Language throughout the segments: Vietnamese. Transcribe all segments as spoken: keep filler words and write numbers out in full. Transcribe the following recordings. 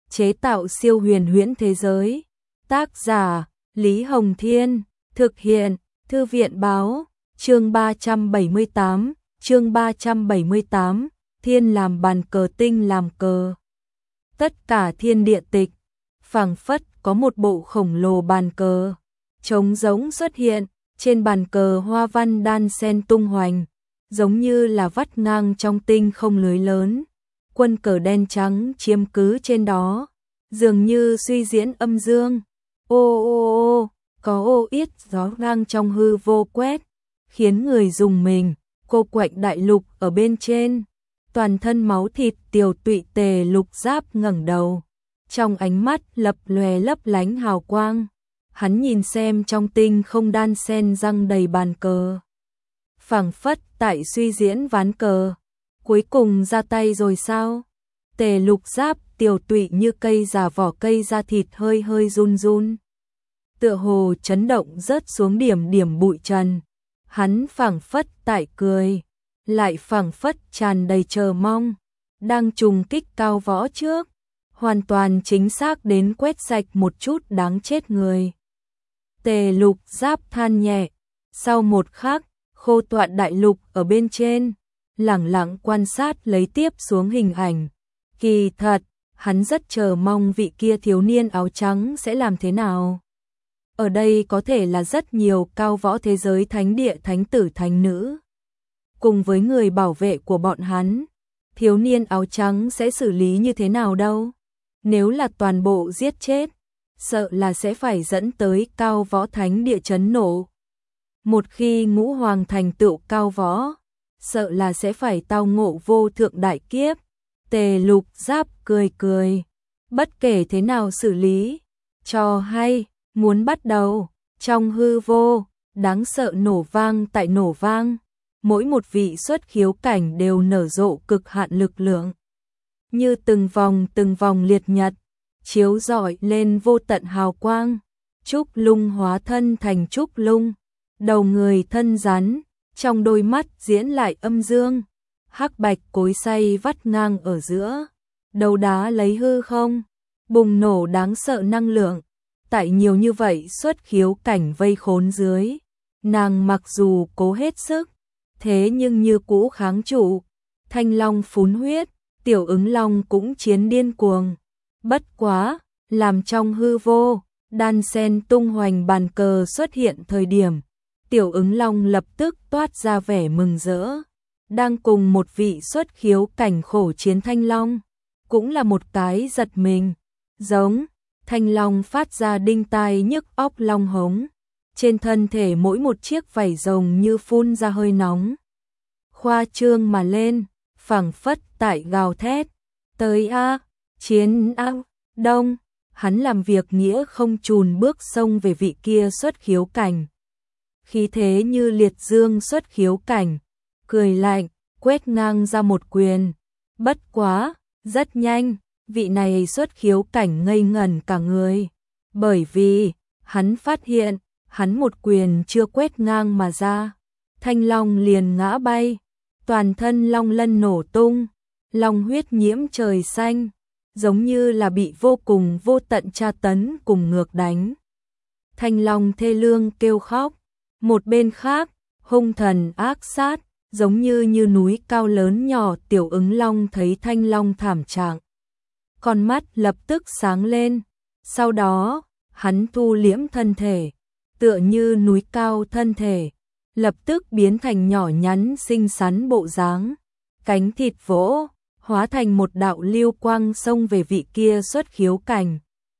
chế tạo siêu huyền huyễn thế giới. Tác giả Lý Hồng Thiên, thực hiện Thư viện Báo. Chương ba trăm bảy mươi tám, chương ba trăm bảy mươi tám, thiên làm bàn cờ tinh làm cờ. Tất cả thiên địa tịch, phảng phất có một bộ khổng lồ bàn cờ trống rỗng xuất hiện, trên bàn cờ hoa văn đan sen tung hoành, giống như là vắt ngang trong tinh không lưới lớn. Quân cờ đen trắng chiếm cứ trên đó, dường như suy diễn âm dương. Ô ô ô, có ô yết gió ngang trong hư vô quét, khiến người rùng mình. Cô quạnh đại lục ở bên trên, toàn thân máu thịt tiều tụy Tề Lục Giáp ngẩng đầu, trong ánh mắt lập lòe lấp lánh hào quang. Hắn nhìn xem trong tinh không đan sen răng đầy bàn cờ, phảng phất tại suy diễn ván cờ. Cuối cùng ra tay rồi sao? Tề Lục Giáp tiều tụy như cây già, vỏ cây da thịt hơi hơi run run, tựa hồ chấn động rớt xuống điểm điểm bụi trần. Hắn phảng phất tại cười, lại phảng phất tràn đầy chờ mong, đang trùng kích cao võ trước, hoàn toàn chính xác đến quét sạch một chút đáng chết người. Tề Lục Giáp than nhẹ, sau một khắc, khô toạn đại lục ở bên trên, lẳng lặng quan sát lấy tiếp xuống hình ảnh. Kỳ thật, hắn rất chờ mong vị kia thiếu niên áo trắng sẽ làm thế nào. Ở đây có thể là rất nhiều cao võ thế giới thánh địa thánh tử thánh nữ, cùng với người bảo vệ của bọn hắn. Thiếu niên áo trắng sẽ xử lý như thế nào đâu? Nếu là toàn bộ giết chết, sợ là sẽ phải dẫn tới cao võ thánh địa chấn nổ. Một khi ngũ hoàng thành tựu cao võ, sợ là sẽ phải tao ngộ vô thượng đại kiếp. Tề Lục Giáp cười cười, bất kể thế nào xử lý, cho hay, muốn bắt đầu. Trong hư vô, đáng sợ nổ vang tại nổ vang, mỗi một vị xuất khiếu cảnh đều nở rộ cực hạn lực lượng, như từng vòng từng vòng liệt nhật, chiếu rọi lên vô tận hào quang. Trúc Lung hóa thân thành Trúc Lung, đầu người thân rắn, trong đôi mắt diễn lại âm dương. Hắc bạch cối xay vắt ngang ở giữa, đầu đá lấy hư không, bùng nổ đáng sợ năng lượng. Tại nhiều như vậy xuất khiếu cảnh vây khốn dưới, nàng mặc dù cố hết sức, thế nhưng như cũ kháng trụ. Thanh long phún huyết, tiểu ứng long cũng chiến điên cuồng. Bất quá, làm trong hư vô, đan sen tung hoành bàn cờ xuất hiện thời điểm, tiểu ứng long lập tức toát ra vẻ mừng rỡ. Đang cùng một vị xuất khiếu cảnh khổ chiến thanh long, cũng là một cái giật mình, giống. Thanh long phát ra đinh tai nhức óc long hống, trên thân thể mỗi một chiếc vảy rồng như phun ra hơi nóng, khoa trương mà lên, phảng phất tại gào thét. Tới a, chiến a, đông. Hắn làm việc nghĩa không chùn bước xông về vị kia xuất khiếu cảnh, khí thế như liệt dương xuất khiếu cảnh, cười lạnh, quét ngang ra một quyền. Bất quá, rất nhanh, vị này xuất khiếu cảnh ngây ngẩn cả người, bởi vì hắn phát hiện, hắn một quyền chưa quét ngang mà ra, thanh long liền ngã bay, toàn thân long lân nổ tung, long huyết nhiễm trời xanh, giống như là bị vô cùng vô tận tra tấn cùng ngược đánh. Thanh long thê lương kêu khóc, một bên khác, hung thần ác sát, giống như như núi cao lớn nhỏ. Tiểu ứng long thấy thanh long thảm trạng, con mắt lập tức sáng lên, sau đó, hắn thu liễm thân thể, tựa như núi cao thân thể, lập tức biến thành nhỏ nhắn xinh xắn bộ dáng, cánh thịt vỗ, hóa thành một đạo lưu quang xông về vị kia xuất khiếu cảnh.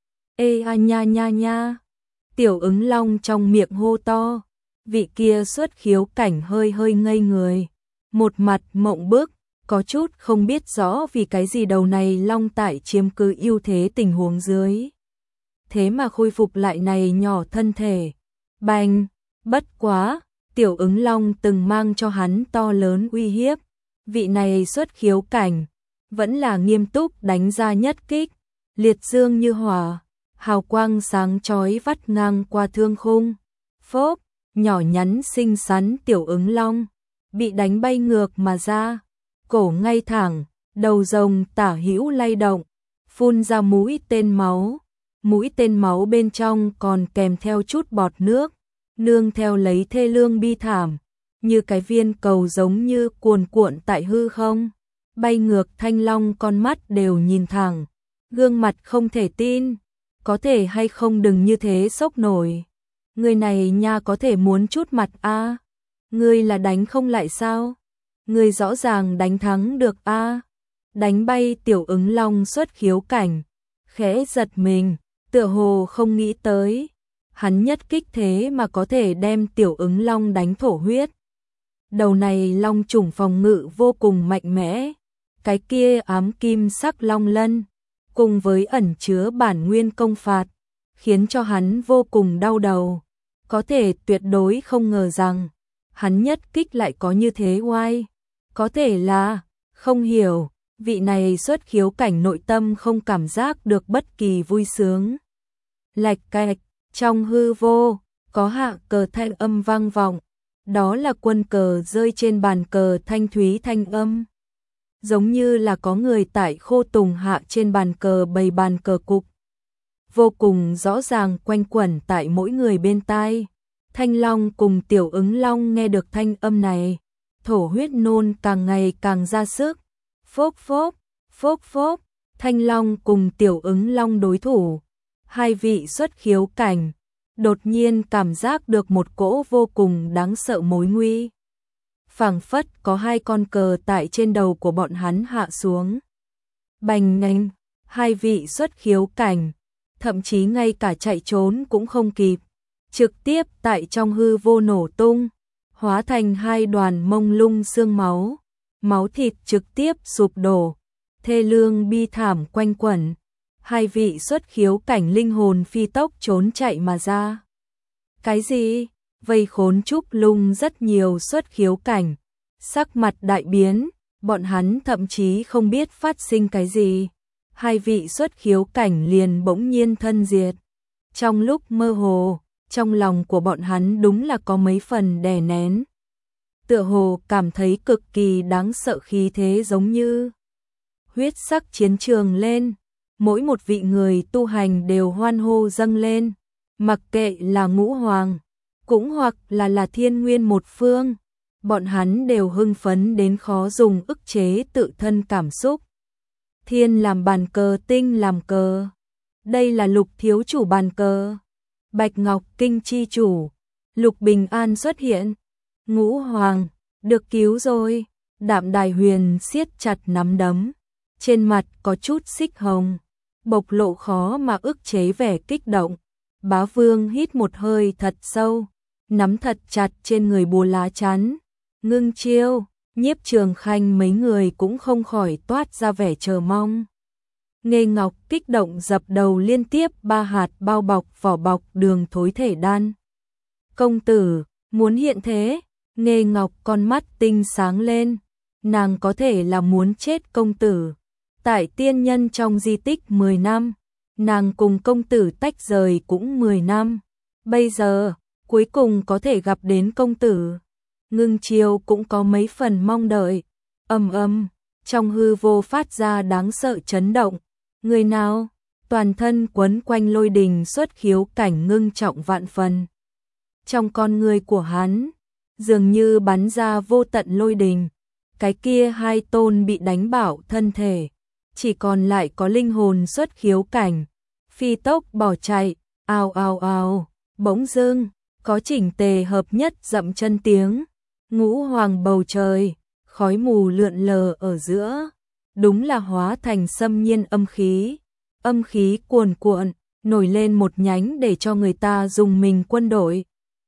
Ê a nha nha nha, tiểu ứng long trong miệng hô to, vị kia xuất khiếu cảnh hơi hơi ngây người, một mặt mộng bức, có chút không biết rõ vì cái gì đầu này long tại chiếm cứ ưu thế tình huống dưới, thế mà khôi phục lại này nhỏ thân thể. Bành, bất quá, tiểu ứng long từng mang cho hắn to lớn uy hiếp, vị này xuất khiếu cảnh, vẫn là nghiêm túc đánh ra nhất kích, liệt dương như hỏa, hào quang sáng chói vắt ngang qua thương khung. Phốp, nhỏ nhắn xinh xắn tiểu ứng long, bị đánh bay ngược mà ra, cổ ngay thẳng, đầu rồng tả hữu lay động, phun ra mũi tên máu, mũi tên máu bên trong còn kèm theo chút bọt nước, nương theo lấy thê lương bi thảm, như cái viên cầu giống như cuồn cuộn tại hư không, bay ngược. Thanh Long con mắt đều nhìn thẳng, gương mặt không thể tin, có thể hay không đừng như thế sốc nổi. Người này nha có thể muốn chút mặt a, à? Ngươi là đánh không lại sao? Ngươi rõ ràng đánh thắng được a. À? Đánh bay Tiểu Ứng Long xuất khiếu cảnh, khẽ giật mình, tựa hồ không nghĩ tới, hắn nhất kích thế mà có thể đem Tiểu Ứng Long đánh thổ huyết. Đầu này long chủng phòng ngự vô cùng mạnh mẽ, cái kia ám kim sắc long lân, cùng với ẩn chứa bản nguyên công phạt, khiến cho hắn vô cùng đau đầu. Có thể tuyệt đối không ngờ rằng, hắn nhất kích lại có như thế oai. Có thể là, không hiểu, vị này xuất khiếu cảnh nội tâm không cảm giác được bất kỳ vui sướng. Lạch cạch, trong hư vô, có hạ cờ thanh âm vang vọng, đó là quân cờ rơi trên bàn cờ thanh thúy thanh âm. Giống như là có người tại khô tùng hạ trên bàn cờ bày bàn cờ cục. Vô cùng rõ ràng quanh quẩn tại mỗi người bên tai. Thanh Long cùng Tiểu Ứng Long nghe được thanh âm này, thổ huyết nôn càng ngày càng ra sức. Phốc phốc, phốc phốc, Thanh Long cùng Tiểu Ứng Long đối thủ, hai vị xuất khiếu cảnh, đột nhiên cảm giác được một cỗ vô cùng đáng sợ mối nguy. Phảng phất có hai con cờ tại trên đầu của bọn hắn hạ xuống. Bành nhanh, hai vị xuất khiếu cảnh, thậm chí ngay cả chạy trốn cũng không kịp, trực tiếp tại trong hư vô nổ tung, hóa thành hai đoàn mông lung xương máu, máu thịt trực tiếp sụp đổ, thê lương bi thảm quanh quẩn. Hai vị xuất khiếu cảnh linh hồn phi tốc trốn chạy mà ra. Cái gì? Vây khốn Trúc Lung rất nhiều xuất khiếu cảnh, sắc mặt đại biến, bọn hắn thậm chí không biết phát sinh cái gì. Hai vị xuất khiếu cảnh liền bỗng nhiên thân diệt. Trong lúc mơ hồ, trong lòng của bọn hắn đúng là có mấy phần đè nén. Tựa hồ cảm thấy cực kỳ đáng sợ khí thế giống như huyết sắc chiến trường lên. Mỗi một vị người tu hành đều hoan hô dâng lên, mặc kệ là ngũ hoàng, cũng hoặc là là thiên nguyên một phương, bọn hắn đều hưng phấn đến khó dùng ức chế tự thân cảm xúc. Thiên làm bàn cờ, tinh làm cờ, đây là Lục thiếu chủ bàn cờ. Bạch Ngọc Kinh chi chủ, Lục Bình An xuất hiện. Ngũ hoàng, được cứu rồi. Đạm Đài Huyền siết chặt nắm đấm, trên mặt có chút xích hồng, bộc lộ khó mà ức chế vẻ kích động. Bá Vương hít một hơi thật sâu, nắm thật chặt trên người bùa lá chắn. Ngưng chiêu, Nhiếp Trường Khanh mấy người cũng không khỏi toát ra vẻ chờ mong. Nghê Ngọc kích động dập đầu liên tiếp ba hạt bao bọc vỏ bọc đường thối thể đan. Công tử, muốn hiện thế? Nghê Ngọc con mắt tinh sáng lên, nàng có thể là muốn chết công tử. Tại tiên nhân trong di tích mười năm, nàng cùng công tử tách rời cũng mười năm. Bây giờ, cuối cùng có thể gặp đến công tử. Ngưng chiêu cũng có mấy phần mong đợi. Ầm ầm, trong hư vô phát ra đáng sợ chấn động. Người nào? Toàn thân quấn quanh lôi đình xuất khiếu cảnh ngưng trọng vạn phần. Trong con người của hắn, dường như bắn ra vô tận lôi đình. Cái kia hai tôn bị đánh bảo thân thể, chỉ còn lại có linh hồn xuất khiếu cảnh, phi tốc bỏ chạy, ào ào ào, bỗng dưng, có chỉnh tề hợp nhất dậm chân tiếng. Ngũ hoàng bầu trời, khói mù lượn lờ ở giữa, đúng là hóa thành xâm nhiên âm khí. Âm khí cuồn cuộn, nổi lên một nhánh để cho người ta dùng mình quân đội.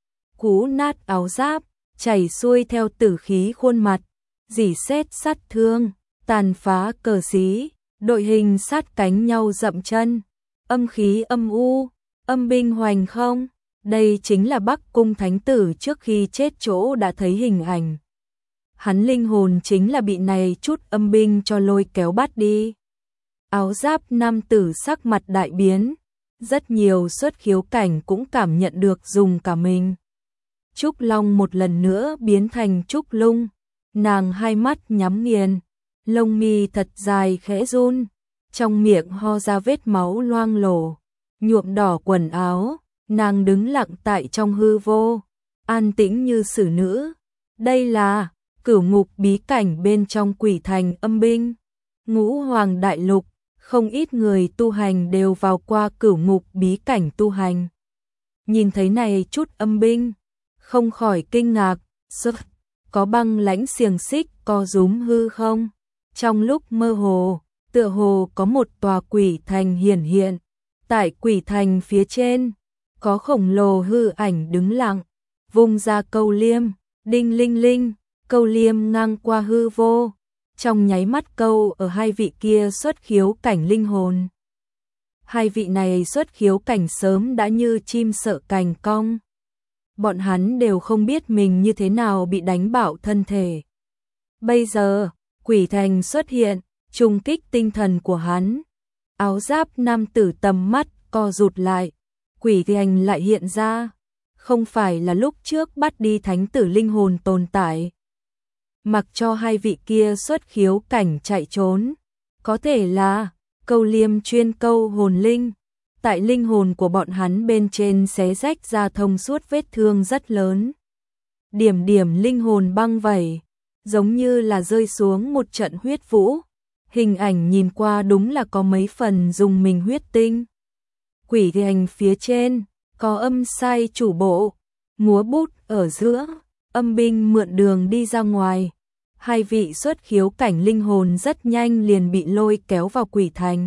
Cú nát áo giáp, chảy xuôi theo tử khí khuôn mặt, rỉ sét sát thương, tàn phá cờ xí, đội hình sát cánh nhau dậm chân. Âm khí âm u, âm binh hoành không, đây chính là Bắc Cung Thánh Tử trước khi chết chỗ đã thấy hình ảnh. Hắn linh hồn chính là bị này chút âm binh cho lôi kéo bắt đi. Áo giáp nam tử sắc mặt đại biến, rất nhiều xuất khiếu cảnh cũng cảm nhận được dùng cả mình. Trúc Long một lần nữa biến thành Trúc Lung, nàng hai mắt nhắm nghiền, lông mi thật dài khẽ run, trong miệng ho ra vết máu loang lổ, nhuộm đỏ quần áo, nàng đứng lặng tại trong hư vô, an tĩnh như xử nữ. Đây là Cửu Ngục bí cảnh bên trong Quỷ Thành Âm Binh, Ngũ Hoàng Đại Lục, không ít người tu hành đều vào qua Cửu Ngục bí cảnh tu hành. Nhìn thấy này chút âm binh, không khỏi kinh ngạc, sực, có băng lãnh xiềng xích co rúm hư không? Trong lúc mơ hồ, tựa hồ có một tòa quỷ thành hiển hiện, tại quỷ thành phía trên, có khổng lồ hư ảnh đứng lặng, vung ra câu liêm, đinh linh linh, câu liêm ngang qua hư vô, trong nháy mắt câu ở hai vị kia xuất khiếu cảnh linh hồn. Hai vị này xuất khiếu cảnh sớm đã như chim sợ cành cong. Bọn hắn đều không biết mình như thế nào bị đánh bạo thân thể. Bây giờ, quỷ thành xuất hiện, trùng kích tinh thần của hắn. Áo giáp nam tử tầm mắt co rụt lại, quỷ thành lại hiện ra. Không phải là lúc trước bắt đi thánh tử linh hồn tồn tại. Mặc cho hai vị kia xuất khiếu cảnh chạy trốn, có thể là câu liêm chuyên câu hồn linh, tại linh hồn của bọn hắn bên trên xé rách ra thông suốt vết thương rất lớn. Điểm điểm linh hồn băng vẩy, giống như là rơi xuống một trận huyết vũ, hình ảnh nhìn qua đúng là có mấy phần dùng mình huyết tinh. Quỷ thành phía trên, có âm sai chủ bộ, múa bút ở giữa, âm binh mượn đường đi ra ngoài. Hai vị xuất khiếu cảnh linh hồn rất nhanh liền bị lôi kéo vào quỷ thành.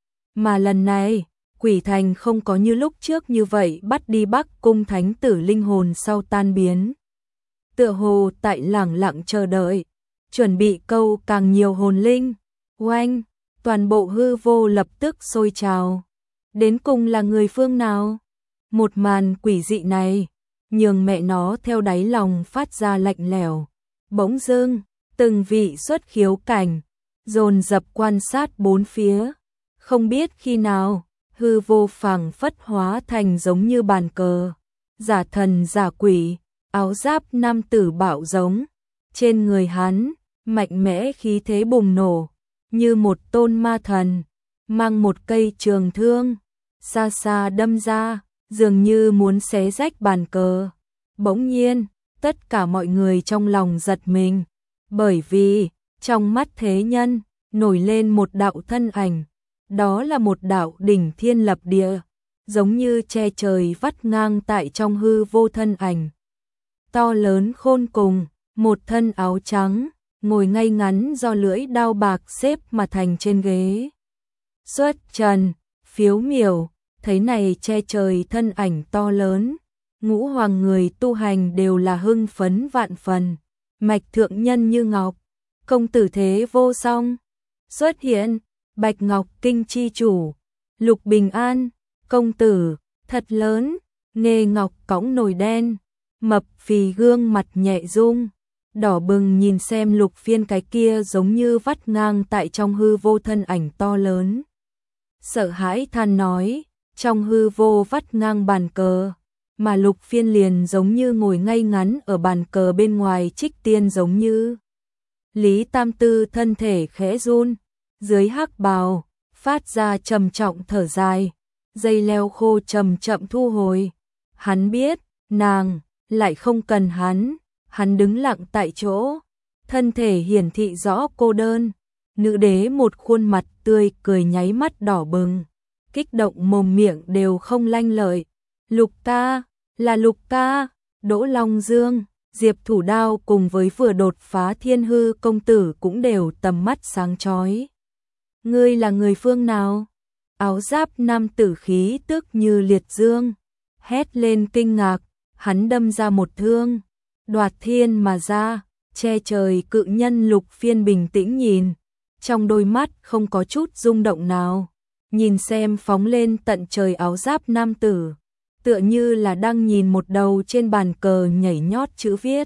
Mà lần này, quỷ thành không có như lúc trước như vậy bắt đi Bắc cung thánh tử linh hồn sau tan biến. Tựa hồ tại lẳng lặng chờ đợi, chuẩn bị câu càng nhiều hồn linh. Oanh, toàn bộ hư vô lập tức sôi trào. Đến cùng là người phương nào? Một màn quỷ dị này, nhường mẹ nó theo đáy lòng phát ra lạnh lẽo. Bỗng dưng, từng vị xuất khiếu cảnh, dồn dập quan sát bốn phía. Không biết khi nào, hư vô phảng phất hóa thành giống như bàn cờ. Giả thần giả quỷ, áo giáp nam tử bạo giống. Trên người hắn, mạnh mẽ khí thế bùng nổ, như một tôn ma thần, mang một cây trường thương, xa xa đâm ra, dường như muốn xé rách bàn cờ. Bỗng nhiên, tất cả mọi người trong lòng giật mình, bởi vì, trong mắt thế nhân, nổi lên một đạo thân ảnh, đó là một đạo đỉnh thiên lập địa, giống như che trời vắt ngang tại trong hư vô thân ảnh. To lớn khôn cùng, một thân áo trắng, ngồi ngay ngắn do lưỡi đao bạc xếp mà thành trên ghế. Xuất trần, phiếu miểu, thấy này che trời thân ảnh to lớn, ngũ hoàng người tu hành đều là hưng phấn vạn phần, mạch thượng nhân như ngọc, công tử thế vô song. Xuất hiện, Bạch Ngọc Kinh chi chủ, Lục Bình An, công tử, thật lớn, nghề ngọc cõng nồi đen, mập phì gương mặt nhẹ rung, đỏ bừng nhìn xem Lục Phiên cái kia giống như vắt ngang tại trong hư vô thân ảnh to lớn. Sợ hãi than nói, trong hư vô vắt ngang bàn cờ, mà Lục Phiên liền giống như ngồi ngay ngắn ở bàn cờ bên ngoài trích tiên giống như. Lý Tam Tư thân thể khẽ run, dưới hắc bào, phát ra trầm trọng thở dài, dây leo khô chậm chậm thu hồi. Hắn biết, nàng, lại không cần hắn, hắn đứng lặng tại chỗ, thân thể hiển thị rõ cô đơn. Nữ đế một khuôn mặt tươi cười nháy mắt đỏ bừng, kích động mồm miệng đều không lanh lợi. Lục ca, là Lục ca, Đỗ Long Dương, Diệp Thủ Đao cùng với vừa đột phá thiên hư công tử cũng đều tầm mắt sáng chói. Ngươi là người phương nào? Áo giáp nam tử khí tức như liệt dương, hét lên kinh ngạc, hắn đâm ra một thương, đoạt thiên mà ra, che trời cự nhân Lục Phiên bình tĩnh nhìn, trong đôi mắt không có chút rung động nào, nhìn xem phóng lên tận trời áo giáp nam tử, tựa như là đang nhìn một đầu trên bàn cờ nhảy nhót chữ viết.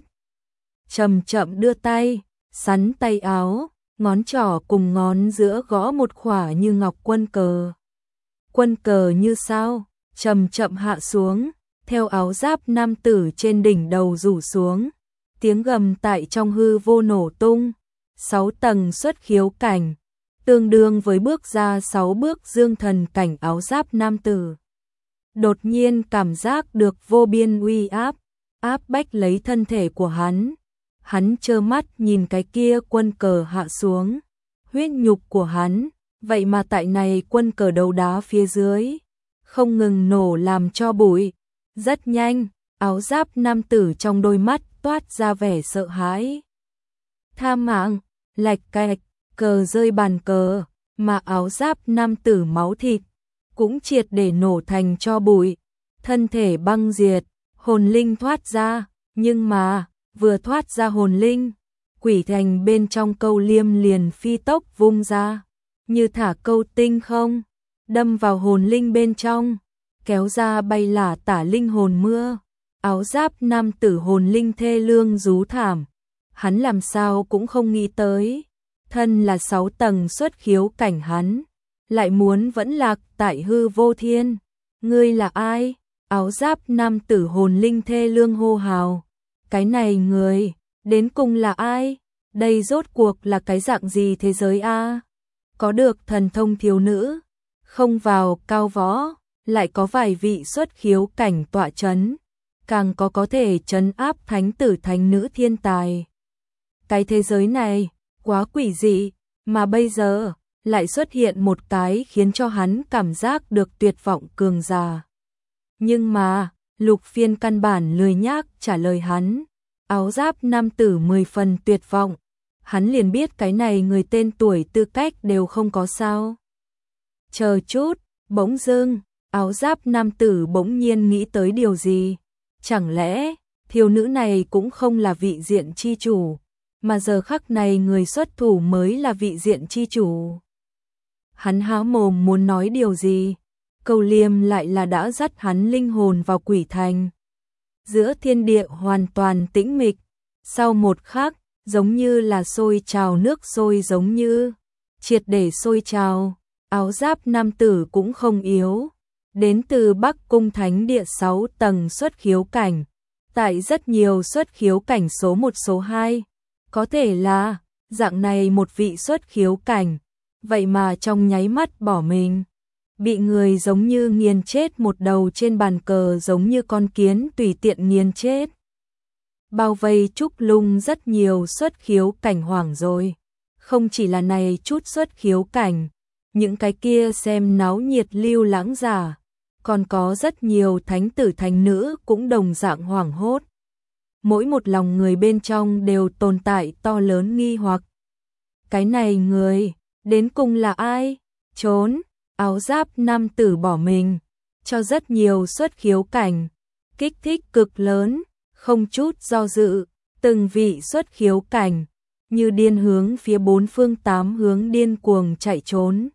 Chậm chậm đưa tay, sắn tay áo, ngón trỏ cùng ngón giữa gõ một khỏa như ngọc quân cờ. Quân cờ như sao, chậm chậm hạ xuống, theo áo giáp nam tử trên đỉnh đầu rủ xuống, tiếng gầm tại trong hư vô nổ tung, sáu tầng xuất khiếu cảnh, tương đương với bước ra sáu bước dương thần cảnh áo giáp nam tử. Đột nhiên cảm giác được vô biên uy áp, áp bách lấy thân thể của hắn. Hắn trơ mắt nhìn cái kia quân cờ hạ xuống, huyết nhục của hắn, vậy mà tại này quân cờ đấu đá phía dưới, không ngừng nổ làm cho bụi. Rất nhanh, áo giáp nam tử trong đôi mắt toát ra vẻ sợ hãi. Tha mạng, lạch cạch, cờ rơi bàn cờ, mà áo giáp nam tử máu thịt, cũng triệt để nổ thành cho bụi, thân thể băng diệt, hồn linh thoát ra, nhưng mà, vừa thoát ra hồn linh, quỷ thành bên trong câu liêm liền phi tốc vung ra, như thả câu tinh không, đâm vào hồn linh bên trong, kéo ra bay lả tả linh hồn mưa. Áo giáp nam tử hồn linh thê lương rú thảm, hắn làm sao cũng không nghĩ tới, thân là sáu tầng xuất khiếu cảnh hắn, lại muốn vẫn lạc tại hư vô thiên. Ngươi là ai? Áo giáp nam tử hồn linh thê lương hô hào. Cái này người, đến cùng là ai? Đây rốt cuộc là cái dạng gì thế giới a? Có được thần thông thiếu nữ, không vào cao võ, lại có vài vị xuất khiếu cảnh tọa chấn, càng có có thể trấn áp thánh tử thánh nữ thiên tài. Cái thế giới này, quá quỷ dị, mà bây giờ, lại xuất hiện một cái khiến cho hắn cảm giác được tuyệt vọng cường giả. Nhưng mà, Lục Phiên căn bản lười nhác trả lời hắn. Áo giáp nam tử mười phần tuyệt vọng, hắn liền biết cái này người tên tuổi tư cách đều không có sao. Chờ chút, bỗng dưng, áo giáp nam tử bỗng nhiên nghĩ tới điều gì. Chẳng lẽ, thiếu nữ này cũng không là vị diện chi chủ, mà giờ khắc này người xuất thủ mới là vị diện chi chủ. Hắn há mồm muốn nói điều gì, Câu Liêm lại là đã dắt hắn linh hồn vào quỷ thành. Giữa thiên địa hoàn toàn tĩnh mịch, sau một khắc, giống như là sôi trào nước sôi giống như, triệt để sôi trào, áo giáp nam tử cũng không yếu. Đến từ Bắc Cung Thánh Địa sáu tầng xuất khiếu cảnh, tại rất nhiều xuất khiếu cảnh số một số hai, có thể là, dạng này một vị xuất khiếu cảnh, vậy mà trong nháy mắt bỏ mình, bị người giống như nghiền chết một đầu trên bàn cờ giống như con kiến tùy tiện nghiền chết. Bao vây Trúc Lung rất nhiều xuất khiếu cảnh hoảng rồi, không chỉ là này chút xuất khiếu cảnh, những cái kia xem náo nhiệt lưu lãng giả, còn có rất nhiều thánh tử thánh nữ cũng đồng dạng hoảng hốt. Mỗi một lòng người bên trong đều tồn tại to lớn nghi hoặc. Cái này người, đến cùng là ai? Trốn, áo giáp nam tử bỏ mình, cho rất nhiều xuất khiếu cảnh, kích thích cực lớn, không chút do dự, từng vị xuất khiếu cảnh, như điên hướng phía bốn phương tám hướng điên cuồng chạy trốn.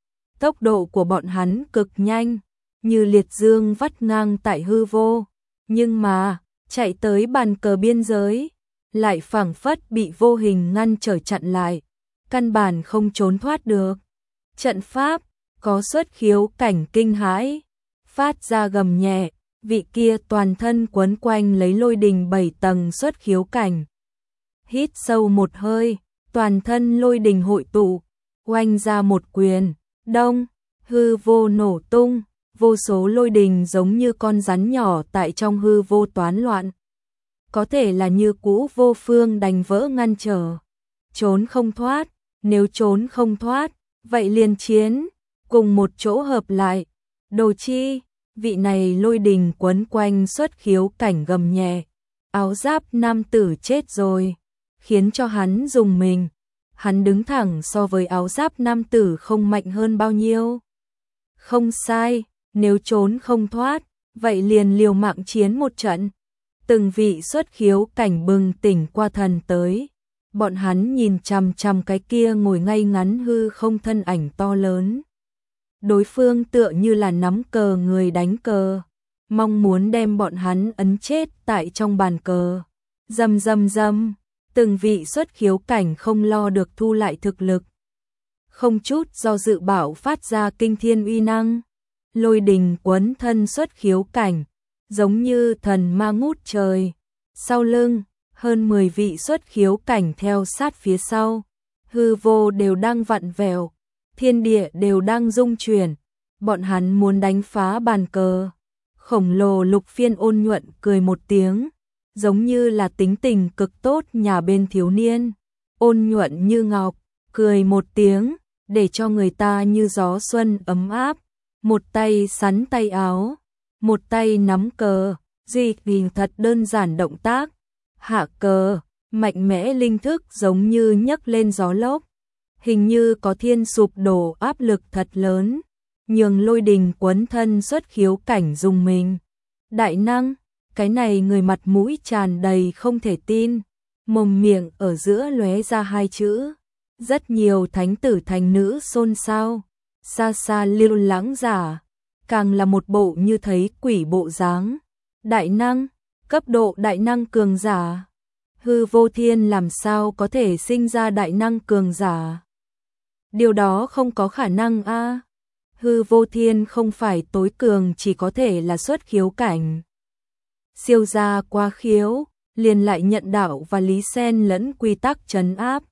Tốc độ của bọn hắn cực nhanh, như liệt dương vắt ngang tại hư vô, nhưng mà, chạy tới bàn cờ biên giới, lại phảng phất bị vô hình ngăn trở chặn lại, căn bản không trốn thoát được. Trận pháp, có xuất khiếu cảnh kinh hãi, phát ra gầm nhẹ, vị kia toàn thân quấn quanh lấy lôi đình bảy tầng xuất khiếu cảnh. Hít sâu một hơi, toàn thân lôi đình hội tụ, oanh ra một quyền, đông, hư vô nổ tung. Vô số lôi đình giống như con rắn nhỏ tại trong hư vô toán loạn. Có thể là như cũ vô phương đành vỡ ngăn trở. Trốn không thoát, nếu trốn không thoát, vậy liền chiến, cùng một chỗ hợp lại. Đồ chi, vị này lôi đình quấn quanh xuất khiếu cảnh gầm nhẹ. Áo giáp nam tử chết rồi, khiến cho hắn dùng mình. Hắn đứng thẳng so với áo giáp nam tử không mạnh hơn bao nhiêu. Không sai. Nếu trốn không thoát, vậy liền liều mạng chiến một trận. Từng vị xuất khiếu cảnh bừng tỉnh qua thần tới. Bọn hắn nhìn chằm chằm cái kia ngồi ngay ngắn hư không thân ảnh to lớn. Đối phương tựa như là nắm cờ người đánh cờ, mong muốn đem bọn hắn ấn chết tại trong bàn cờ. Rầm rầm rầm, từng vị xuất khiếu cảnh không lo được thu lại thực lực. Không chút do dự bảo phát ra kinh thiên uy năng. Lôi đình quấn thân xuất khiếu cảnh, giống như thần ma ngút trời. Sau lưng, hơn mười vị xuất khiếu cảnh theo sát phía sau. Hư vô đều đang vặn vẹo, thiên địa đều đang rung chuyển, bọn hắn muốn đánh phá bàn cờ. Khổng lồ Lục Phiên ôn nhuận cười một tiếng, giống như là tính tình cực tốt nhà bên thiếu niên, ôn nhuận như ngọc, cười một tiếng, để cho người ta như gió xuân ấm áp, một tay sắn tay áo, một tay nắm cờ, duy trì thật đơn giản động tác, hạ cờ, mạnh mẽ linh thức giống như nhấc lên gió lốc, hình như có thiên sụp đổ áp lực thật lớn, nhường Lôi Đình quấn thân xuất khiếu cảnh dùng mình. Đại năng, cái này người mặt mũi tràn đầy không thể tin, mồm miệng ở giữa lóe ra hai chữ. Rất nhiều thánh tử thánh nữ xôn xao, xa xa lưu lãng giả, càng là một bộ như thấy quỷ bộ dáng. Đại năng, cấp độ đại năng cường giả. Hư Vô Thiên làm sao có thể sinh ra đại năng cường giả? Điều đó không có khả năng a. À. Hư Vô Thiên không phải tối cường, chỉ có thể là xuất khiếu cảnh. Siêu gia qua khiếu, liền lại nhận đạo và lý sen lẫn quy tắc trấn áp.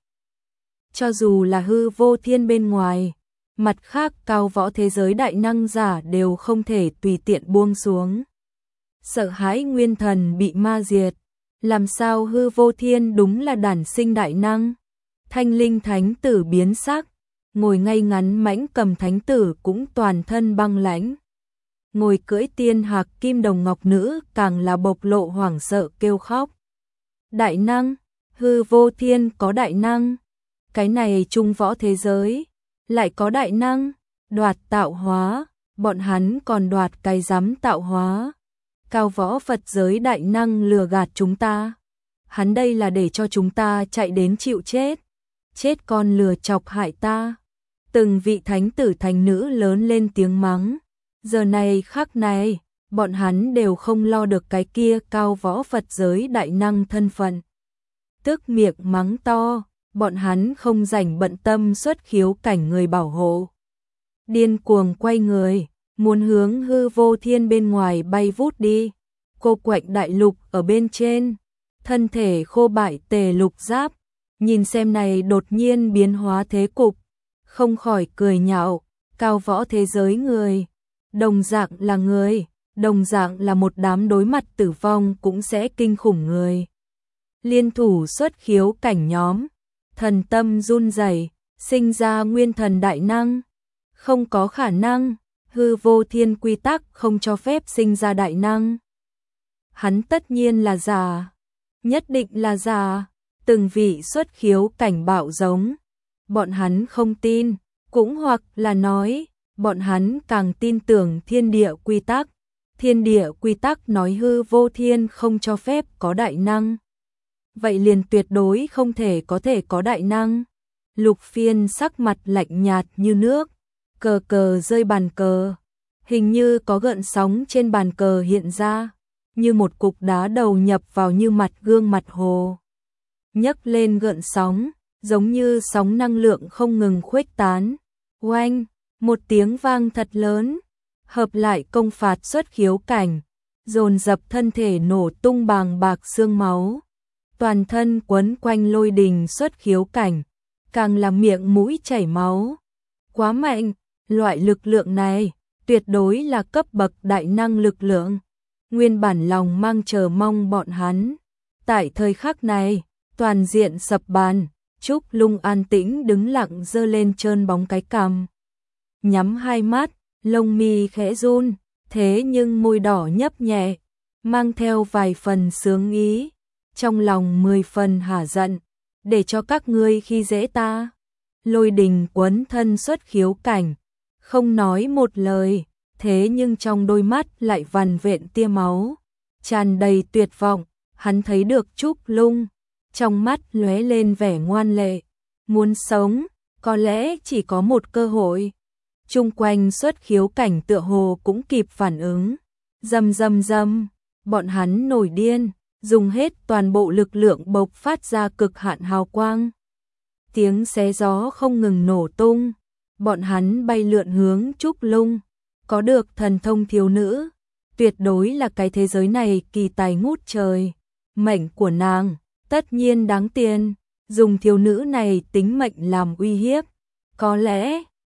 Cho dù là Hư Vô Thiên bên ngoài, mặt khác cao võ thế giới đại năng giả đều không thể tùy tiện buông xuống. Sợ hãi nguyên thần bị ma diệt, làm sao Hư Vô Thiên đúng là đản sinh đại năng? Thanh Linh thánh tử biến sắc, ngồi ngay ngắn Mãnh Cầm thánh tử cũng toàn thân băng lãnh. Ngồi cưỡi tiên hạc kim đồng ngọc nữ càng là bộc lộ hoảng sợ kêu khóc. Đại năng, Hư Vô Thiên có đại năng. Cái này trung võ thế giới, lại có đại năng, đoạt tạo hóa, bọn hắn còn đoạt cái dám tạo hóa. Cao võ Phật giới đại năng lừa gạt chúng ta. Hắn đây là để cho chúng ta chạy đến chịu chết. Chết con lừa chọc hại ta. Từng vị thánh tử thánh nữ lớn lên tiếng mắng. Giờ này khắc này, bọn hắn đều không lo được cái kia cao võ Phật giới đại năng thân phận. Tức miệng mắng to. Bọn hắn không rảnh bận tâm xuất khiếu cảnh người bảo hộ. Điên cuồng quay người, muốn hướng Hư Vô Thiên bên ngoài bay vút đi. Cô quạnh đại lục ở bên trên, thân thể khô bại tề lục giáp, nhìn xem này đột nhiên biến hóa thế cục, không khỏi cười nhạo, cao võ thế giới người, đồng dạng là người, đồng dạng là một đám đối mặt tử vong cũng sẽ kinh khủng người. Liên thủ xuất khiếu cảnh nhóm, thần tâm run rẩy, sinh ra nguyên thần đại năng, không có khả năng, Hư Vô Thiên quy tắc không cho phép sinh ra đại năng. Hắn tất nhiên là giả, nhất định là giả, từng vị xuất khiếu cảnh bạo giống, bọn hắn không tin, cũng hoặc là nói, bọn hắn càng tin tưởng thiên địa quy tắc, thiên địa quy tắc nói Hư Vô Thiên không cho phép có đại năng. Vậy liền tuyệt đối không thể có thể có đại năng. Lục Phiên sắc mặt lạnh nhạt như nước, cờ cờ rơi bàn cờ, hình như có gợn sóng trên bàn cờ hiện ra, như một cục đá đầu nhập vào như mặt gương mặt hồ. Nhấc lên gợn sóng, giống như sóng năng lượng không ngừng khuếch tán. Oanh, một tiếng vang thật lớn, hợp lại công phạt xuất khiếu cảnh, dồn dập thân thể nổ tung bàng bạc xương máu. Toàn thân quấn quanh Lôi Đình xuất khiếu cảnh, càng làm miệng mũi chảy máu. Quá mạnh, loại lực lượng này, tuyệt đối là cấp bậc đại năng lực lượng. Nguyên bản lòng mang chờ mong bọn hắn. Tại thời khắc này, toàn diện sập bàn, Trúc Lung an tĩnh đứng lặng giơ lên trơn bóng cái cằm. Nhắm hai mắt, lông mi khẽ run, thế nhưng môi đỏ nhấp nhẹ, mang theo vài phần sướng ý. Trong lòng mười phần hả giận, để cho các ngươi khi dễ ta. Lôi Đình quấn thân xuất khiếu cảnh, không nói một lời, thế nhưng trong đôi mắt lại vằn vện tia máu, tràn đầy tuyệt vọng. Hắn thấy được Trúc Lung, trong mắt lóe lên vẻ ngoan lệ, muốn sống, có lẽ chỉ có một cơ hội. Chung quanh xuất khiếu cảnh tựa hồ cũng kịp phản ứng, rầm rầm rầm, bọn hắn nổi điên. Dùng hết toàn bộ lực lượng bộc phát ra cực hạn hào quang. Tiếng xé gió không ngừng nổ tung, bọn hắn bay lượn hướng Trúc Lung, có được thần thông thiếu nữ, tuyệt đối là cái thế giới này kỳ tài ngút trời. Mệnh của nàng, tất nhiên đáng tiền, dùng thiếu nữ này tính mệnh làm uy hiếp, có lẽ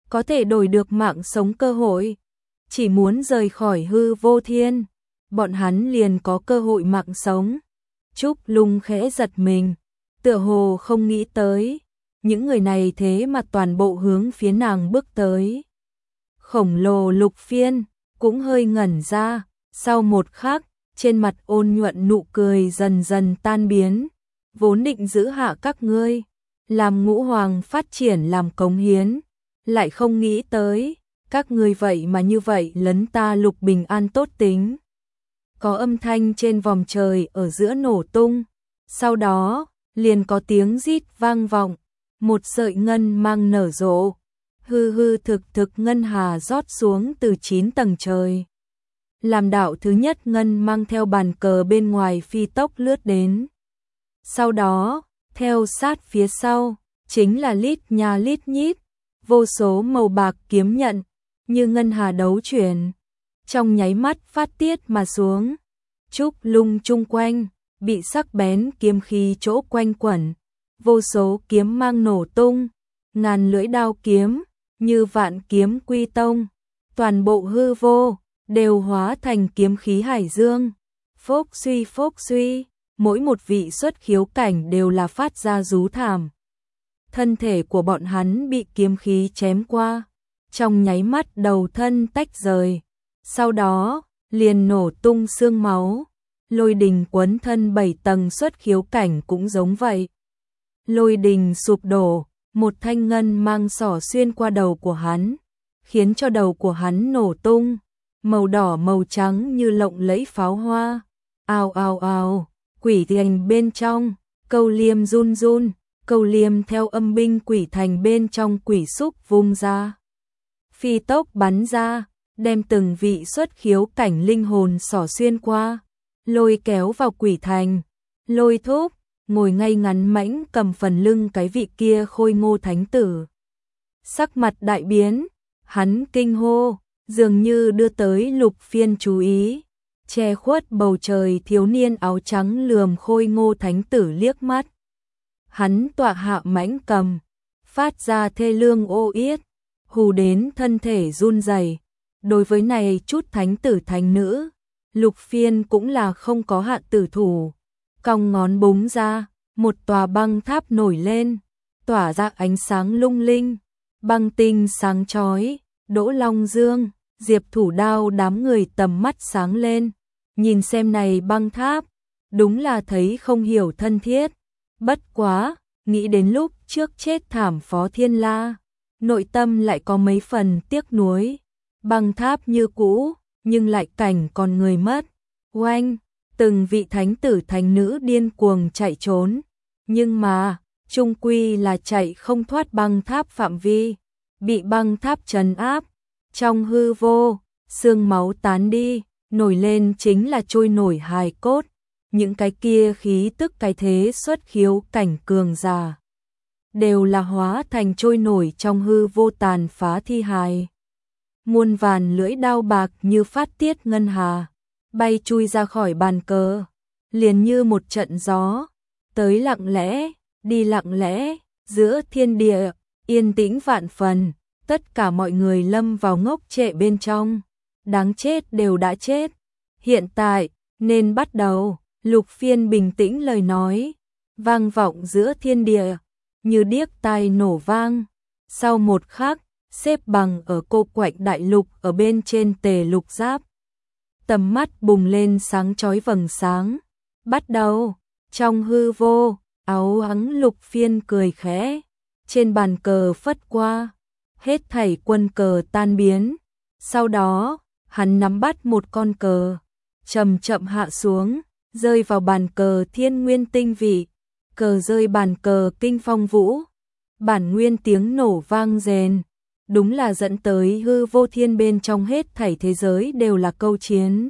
có thể đổi được mạng sống cơ hội. Chỉ muốn rời khỏi hư vô thiên, bọn hắn liền có cơ hội mạng sống. Trúc Lung khẽ giật mình, tựa hồ không nghĩ tới, những người này thế mà toàn bộ hướng phía nàng bước tới. Khổng lồ Lục Phiên cũng hơi ngẩn ra, sau một khắc, trên mặt ôn nhuận nụ cười dần dần tan biến, vốn định giữ hạ các ngươi, làm Ngũ Hoàng phát triển làm cống hiến, lại không nghĩ tới, các ngươi vậy mà như vậy lấn ta Lục Bình An tốt tính. Có âm thanh trên vòm trời ở giữa nổ tung, sau đó, liền có tiếng rít vang vọng, một sợi ngân mang nở rộ, hư hư thực thực ngân hà rót xuống từ chín tầng trời. Làm đạo thứ nhất ngân mang theo bàn cờ bên ngoài phi tốc lướt đến. Sau đó, theo sát phía sau, chính là lít nha lít nhít, vô số màu bạc kiếm nhận, như ngân hà đấu chuyển, trong nháy mắt phát tiết mà xuống. Trúc Lung chung quanh, bị sắc bén kiếm khí chỗ quanh quẩn, vô số kiếm mang nổ tung, ngàn lưỡi đao kiếm, như vạn kiếm quy tông, toàn bộ hư vô, đều hóa thành kiếm khí hải dương. Phốc suy phốc suy, mỗi một vị xuất khiếu cảnh đều là phát ra rú thảm. Thân thể của bọn hắn bị kiếm khí chém qua, trong nháy mắt đầu thân tách rời, sau đó, liền nổ tung xương máu. Lôi đình quấn thân bảy tầng xuất khiếu cảnh cũng giống vậy. Lôi đình sụp đổ, một thanh ngân mang xỏ xuyên qua đầu của hắn, khiến cho đầu của hắn nổ tung, màu đỏ màu trắng như lộng lẫy pháo hoa. Ào ào ào, quỷ thành bên trong, câu liêm run run, câu liêm theo âm binh quỷ thành bên trong quỷ xúc vung ra. Phi tốc bắn ra, đem từng vị xuất khiếu cảnh linh hồn xỏ xuyên qua, lôi kéo vào quỷ thành. Lôi Thúc ngồi ngay ngắn mãnh cầm phần lưng cái vị kia khôi ngô thánh tử. Sắc mặt đại biến, hắn kinh hô, dường như đưa tới Lục Phiên chú ý, che khuất bầu trời thiếu niên áo trắng lườm khôi ngô thánh tử liếc mắt. Hắn tọa hạ mãnh cầm, phát ra thê lương ô yết, hù đến thân thể run rẩy. Đối với này chút thánh tử thánh nữ, Lục Phiên cũng là không có hạ tử thủ. Cong ngón búng ra, một tòa băng tháp nổi lên, tỏa ra ánh sáng lung linh, băng tinh sáng chói. Đỗ Long Dương, Diệp Thủ Đao đám người tầm mắt sáng lên, nhìn xem này băng tháp, đúng là thấy không hiểu thân thiết. Bất quá, nghĩ đến lúc trước chết thảm Phó Thiên La, nội tâm lại có mấy phần tiếc nuối. Băng tháp như cũ, nhưng lại cảnh còn người mất. Oanh, từng vị thánh tử thánh nữ điên cuồng chạy trốn, nhưng mà, chung quy là chạy không thoát băng tháp phạm vi, bị băng tháp trấn áp. Trong hư vô, xương máu tán đi, nổi lên chính là trôi nổi hài cốt, những cái kia khí tức cái thế xuất khiếu cảnh cường giả, đều là hóa thành trôi nổi trong hư vô tàn phá thi hài. Muôn vàn lưỡi đao bạc như phát tiết ngân hà, bay chui ra khỏi bàn cờ, liền như một trận gió, tới lặng lẽ, đi lặng lẽ, giữa thiên địa, yên tĩnh vạn phần, tất cả mọi người lâm vào ngốc trệ bên trong, đáng chết đều đã chết, hiện tại, nên bắt đầu. Lục Phiên bình tĩnh lời nói, vang vọng giữa thiên địa, như điếc tai nổ vang. Sau một khắc, xếp bằng ở cô quạnh đại lục ở bên trên tề lục giáp. Tầm mắt bùng lên sáng chói vầng sáng. Bắt đầu, trong hư vô, áo ắng Lục Phiên cười khẽ, trên bàn cờ phất qua, hết thảy quân cờ tan biến. Sau đó, hắn nắm bắt một con cờ, chậm chậm hạ xuống, rơi vào bàn cờ thiên nguyên tinh vị, cờ rơi bàn cờ kinh phong vũ, bản nguyên tiếng nổ vang rền, đúng là dẫn tới hư vô thiên bên trong hết thảy thế giới đều là câu chiến.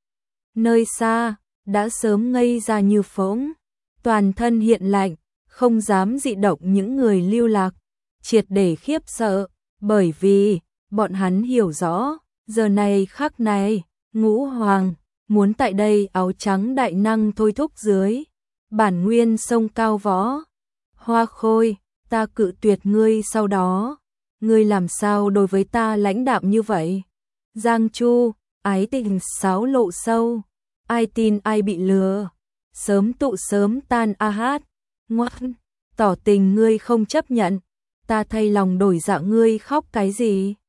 Nơi xa, đã sớm ngây ra như phỗng, toàn thân hiện lạnh, không dám dị động những người lưu lạc, triệt để khiếp sợ, bởi vì, bọn hắn hiểu rõ, giờ này khắc này, Ngũ Hoàng muốn tại đây áo trắng đại năng thôi thúc dưới, bản nguyên sông cao võ. Hoa Khôi, ta cự tuyệt ngươi sau đó, ngươi làm sao đối với ta lãnh đạm như vậy? Giang Chu, ái tình sáo lộ sâu, ai tin ai bị lừa, sớm tụ sớm tan a hát, ngoan, tỏ tình ngươi không chấp nhận, ta thay lòng đổi dạ ngươi khóc cái gì?